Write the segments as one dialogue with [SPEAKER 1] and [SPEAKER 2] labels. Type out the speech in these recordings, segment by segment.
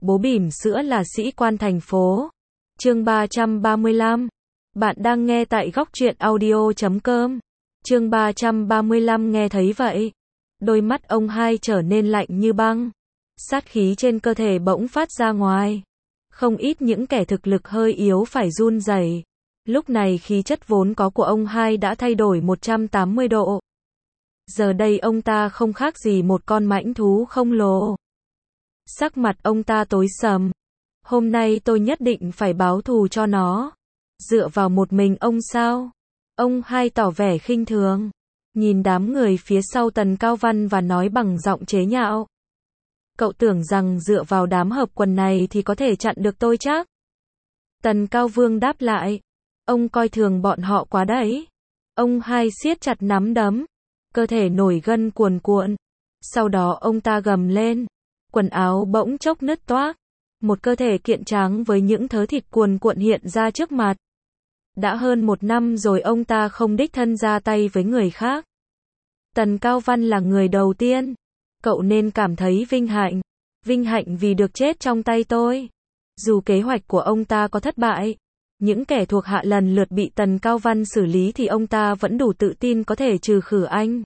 [SPEAKER 1] Bố bỉm sữa là sĩ quan thành phố. Chương 335. Bạn đang nghe tại góc truyện audio.com. Chương 335 nghe thấy vậy. Đôi mắt ông hai trở nên lạnh như băng. Sát khí trên cơ thể bỗng phát ra ngoài. Không ít những kẻ thực lực hơi yếu phải run rẩy. Lúc này khí chất vốn có của ông hai đã thay đổi 180 độ. Giờ đây ông ta không khác gì một con mãnh thú khổng lồ. Sắc mặt ông ta tối sầm. Hôm nay tôi nhất định phải báo thù cho nó. Dựa vào một mình ông sao? Ông hai tỏ vẻ khinh thường. Nhìn đám người phía sau Tần Cao Văn và nói bằng giọng chế nhạo. Cậu tưởng rằng dựa vào đám hợp quần này thì có thể chặn được tôi chắc? Tần Cao Vương đáp lại. Ông coi thường bọn họ quá đấy. Ông hai siết chặt nắm đấm. Cơ thể nổi gân cuồn cuộn. Sau đó ông ta gầm lên. Quần áo bỗng chốc nứt toác. Một cơ thể kiện tráng với những thớ thịt cuồn cuộn hiện ra trước mặt. Đã hơn 1 năm rồi ông ta không đích thân ra tay với người khác. Tần Cao Văn là người đầu tiên. Cậu nên cảm thấy vinh hạnh. Vinh hạnh vì được chết trong tay tôi. Dù kế hoạch của ông ta có thất bại, những kẻ thuộc hạ lần lượt bị Tần Cao Văn xử lý thì ông ta vẫn đủ tự tin có thể trừ khử anh.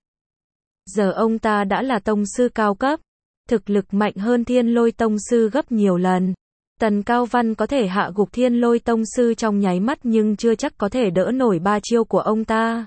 [SPEAKER 1] Giờ ông ta đã là tông sư cao cấp. Thực lực mạnh hơn Thiên Lôi Tông Sư gấp nhiều lần. Tần Cao Văn có thể hạ gục Thiên Lôi Tông Sư trong nháy mắt nhưng chưa chắc có thể đỡ nổi 3 chiêu của ông ta.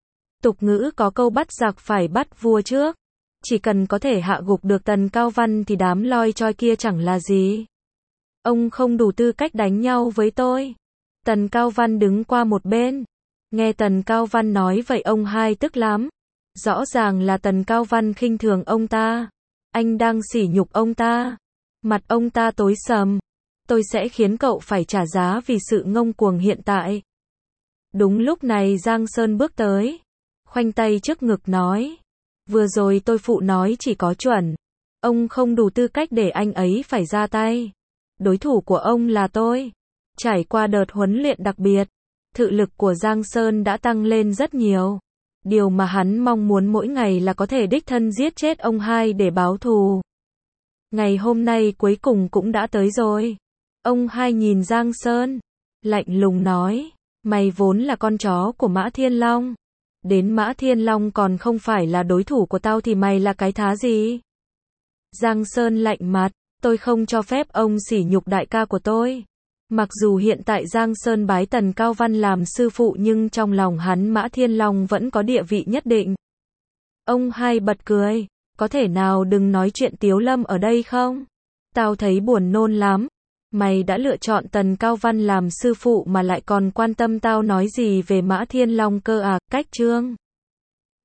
[SPEAKER 1] Tục ngữ có câu bắt giặc phải bắt vua trước. Chỉ cần có thể hạ gục được Tần Cao Văn thì đám loi choi kia chẳng là gì. Ông không đủ tư cách đánh nhau với tôi. Tần Cao Văn đứng qua một bên. Nghe Tần Cao Văn nói vậy ông hai tức lắm. Rõ ràng là Tần Cao Văn khinh thường ông ta. Anh đang sỉ nhục ông ta. Mặt ông ta tối sầm. Tôi sẽ khiến cậu phải trả giá vì sự ngông cuồng hiện tại. Đúng lúc này Giang Sơn bước tới. Khoanh tay trước ngực nói. Vừa rồi tôi phụ nói chỉ có chuẩn. Ông không đủ tư cách để anh ấy phải ra tay. Đối thủ của ông là tôi. Trải qua đợt huấn luyện đặc biệt, thực lực của Giang Sơn đã tăng lên rất nhiều. Điều mà hắn mong muốn mỗi ngày là có thể đích thân giết chết ông hai để báo thù. Ngày hôm nay cuối cùng cũng đã tới rồi. Ông hai nhìn Giang Sơn, lạnh lùng nói, mày vốn là con chó của Mã Thiên Long. Đến Mã Thiên Long còn không phải là đối thủ của tao thì mày là cái thá gì? Giang Sơn lạnh mặt, tôi không cho phép ông sỉ nhục đại ca của tôi. Mặc dù hiện tại Giang Sơn bái Tần Cao Văn làm sư phụ nhưng trong lòng hắn Mã Thiên Long vẫn có địa vị nhất định. Ông hai bật cười, có thể nào đừng nói chuyện tiếu lâm ở đây không? Tao thấy buồn nôn lắm. Mày đã lựa chọn Tần Cao Văn làm sư phụ mà lại còn quan tâm tao nói gì về Mã Thiên Long cơ à? Cách Trương